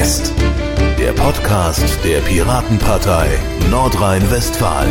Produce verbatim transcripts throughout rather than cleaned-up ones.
Nest, der Podcast der Piratenpartei Nordrhein-Westfalen.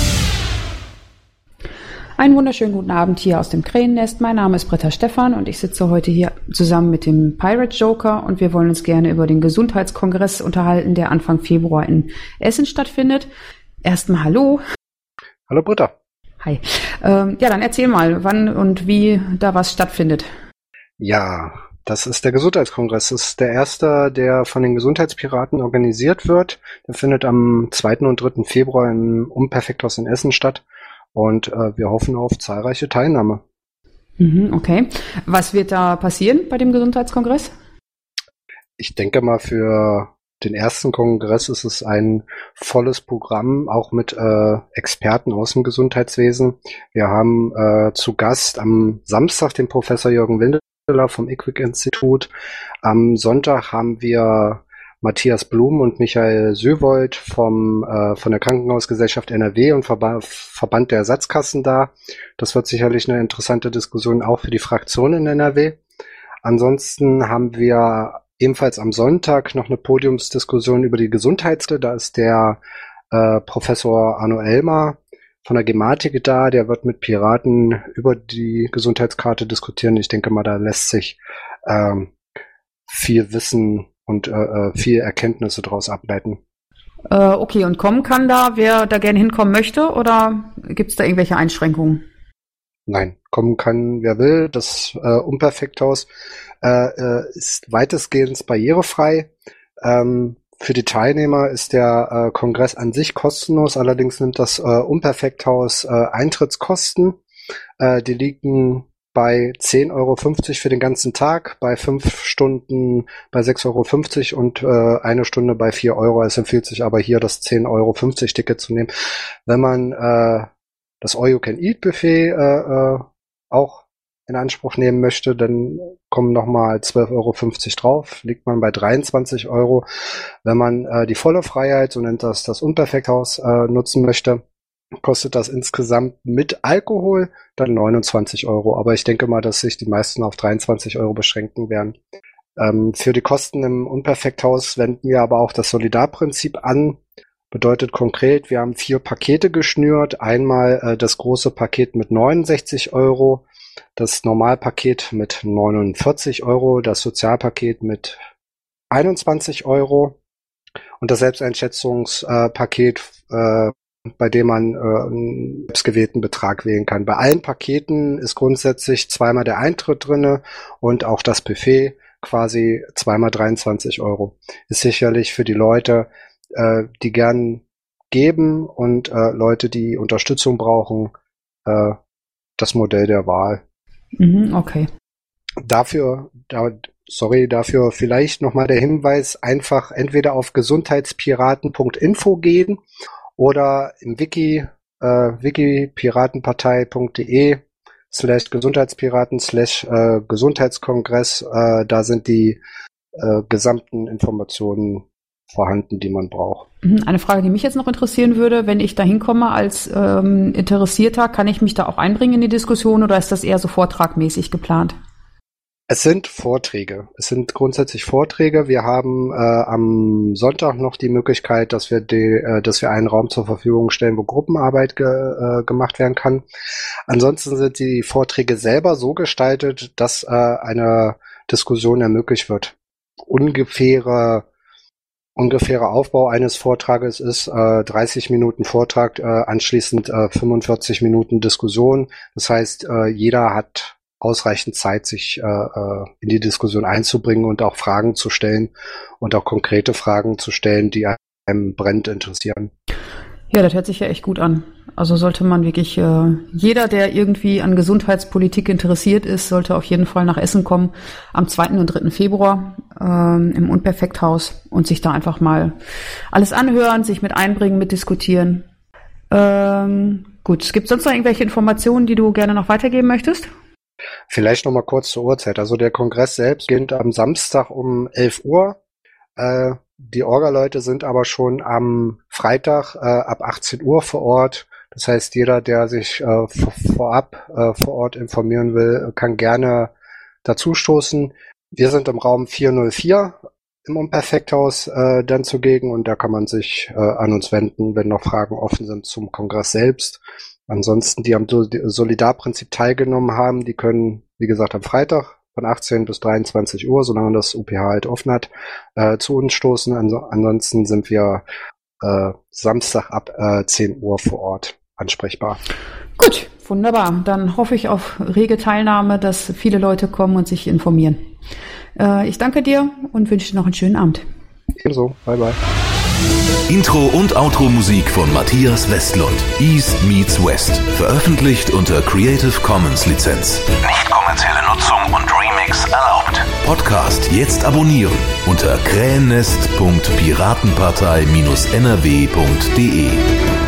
Einen wunderschönen guten Abend hier aus dem Krähennest. Mein Name ist Britta Stephan und ich sitze heute hier zusammen mit dem Pirate Joker und wir wollen uns gerne über den Gesundheitskongress unterhalten, der Anfang Februar in Essen stattfindet. Erstmal hallo. Hallo Britta. Hi. Ähm, ja, dann erzähl mal, wann und wie da was stattfindet. Ja, das ist der Gesundheitskongress. Das ist der erste, der von den Gesundheitspiraten organisiert wird. Der findet am zweiten und dritten Februar im Unperfekthaus in Essen statt. Und äh, wir hoffen auf zahlreiche Teilnahme. Mhm, okay. Was wird da passieren bei dem Gesundheitskongress? Ich denke mal, für den ersten Kongress ist es ein volles Programm, auch mit äh, Experten aus dem Gesundheitswesen. Wir haben äh, zu Gast am Samstag den Professor Jürgen Windeler vom I Q W I-Institut. Am Sonntag haben wir Matthias Blum und Michael Söwold vom äh, von der Krankenhausgesellschaft N R W und Verba- Verband der Ersatzkassen da. Das wird sicherlich eine interessante Diskussion auch für die Fraktion in N R W. Ansonsten haben wir ebenfalls am Sonntag noch eine Podiumsdiskussion über die Gesundheitskarte. Da ist der äh, Professor Arno Elmer von der Gematik da. Der wird mit Piraten über die Gesundheitskarte diskutieren. Ich denke mal, da lässt sich ähm, viel Wissen und äh, viel Erkenntnisse daraus ableiten. Äh, okay, und kommen kann da, wer da gerne hinkommen möchte, oder gibt es da irgendwelche Einschränkungen? Nein, kommen kann, wer will. Das äh, Unperfekthaus äh, äh, ist weitestgehend barrierefrei. Ähm, für die Teilnehmer ist der äh, Kongress an sich kostenlos. Allerdings nimmt das äh, Unperfekthaus äh, Eintrittskosten. Äh, die liegen bei zehn Euro fünfzig für den ganzen Tag, bei fünf Stunden bei sechs Euro fünfzig und äh, eine Stunde bei vier Euro. Es empfiehlt sich aber hier das zehn Euro fünfzig Ticket zu nehmen. Wenn man äh, das All-You-Can-Eat-Buffet äh, äh, auch in Anspruch nehmen möchte, dann kommen nochmal zwölf Euro fünfzig drauf, liegt man bei dreiundzwanzig Euro. Wenn man äh, die volle Freiheit, so nennt das das Unperfekthaus, äh, nutzen möchte, kostet das insgesamt mit Alkohol dann neunundzwanzig Euro. Aber ich denke mal, dass sich die meisten auf dreiundzwanzig Euro beschränken werden. Ähm, für die Kosten im Unperfekthaus wenden wir aber auch das Solidarprinzip an. Bedeutet konkret, wir haben vier Pakete geschnürt. Einmal äh, das große Paket mit neunundsechzig Euro, das Normalpaket mit neunundvierzig Euro, das Sozialpaket mit einundzwanzig Euro und das Selbsteinschätzungspaket, äh, bei dem man äh, einen selbstgewählten Betrag wählen kann. Bei allen Paketen ist grundsätzlich zweimal der Eintritt drinne und auch das Buffet quasi zweimal dreiundzwanzig Euro. Ist sicherlich für die Leute, äh, die gern geben und äh, Leute, die Unterstützung brauchen, äh, das Modell der Wahl. Mhm, okay. Dafür, da, sorry, dafür vielleicht nochmal der Hinweis, einfach entweder auf gesundheitspiraten punkt info gehen oder im Wiki, äh, wikipiratenpartei.de slash Gesundheitspiraten slash äh, Gesundheitskongress, äh, da sind die äh, gesamten Informationen vorhanden, die man braucht. Eine Frage, die mich jetzt noch interessieren würde, wenn ich da hinkomme als ähm, Interessierter, kann ich mich da auch einbringen in die Diskussion oder ist das eher so vortragmäßig geplant? Es sind Vorträge. Es sind grundsätzlich Vorträge. Wir haben äh, am Sonntag noch die Möglichkeit, dass wir die, äh, dass wir einen Raum zur Verfügung stellen, wo Gruppenarbeit ge, äh, gemacht werden kann. Ansonsten sind die Vorträge selber so gestaltet, dass äh, eine Diskussion ermöglicht wird. Ungefähre Ungefährer Aufbau eines Vortrages ist äh, dreißig Minuten Vortrag, äh, anschließend äh, fünfundvierzig Minuten Diskussion. Das heißt, äh, jeder hat ausreichend Zeit, sich äh, in die Diskussion einzubringen und auch Fragen zu stellen und auch konkrete Fragen zu stellen, die einem brennend interessieren. Ja, das hört sich ja echt gut an. Also sollte man wirklich, äh, jeder, der irgendwie an Gesundheitspolitik interessiert ist, sollte auf jeden Fall nach Essen kommen am zweiten und dritten Februar ähm, im Unperfekthaus und sich da einfach mal alles anhören, sich mit einbringen, mit diskutieren. Ähm, gut, gibt es sonst noch irgendwelche Informationen, die du gerne noch weitergeben möchtest? Vielleicht noch mal kurz zur Uhrzeit. Also der Kongress selbst beginnt am Samstag um elf Uhr. Äh, die Orga-Leute sind aber schon am Freitag äh, ab achtzehn Uhr vor Ort. Das heißt, jeder, der sich äh, vorab äh, vor Ort informieren will, kann gerne dazustoßen. Wir sind im Raum vierhundervier. im Unperfekthaus äh, dann zugegen und da kann man sich äh, an uns wenden, wenn noch Fragen offen sind zum Kongress selbst. Ansonsten, die am Solidarprinzip teilgenommen haben, die können, wie gesagt, am Freitag von achtzehn bis dreiundzwanzig Uhr, solange das U P H halt offen hat, äh, zu uns stoßen. Ans- ansonsten sind wir äh, Samstag ab äh, zehn Uhr vor Ort ansprechbar. Gut, wunderbar. Dann hoffe ich auf rege Teilnahme, dass viele Leute kommen und sich informieren. Äh, ich danke dir und wünsche dir noch einen schönen Abend. Ebenso, bye bye. Intro und Outro Musik von Matthias Westlund. East meets West. Veröffentlicht unter Creative Commons Lizenz. Nicht kommerzielle Nutzung und Remix erlaubt. Podcast jetzt abonnieren unter krähennest punkt piratenpartei Bindestrich n r w punkt d e.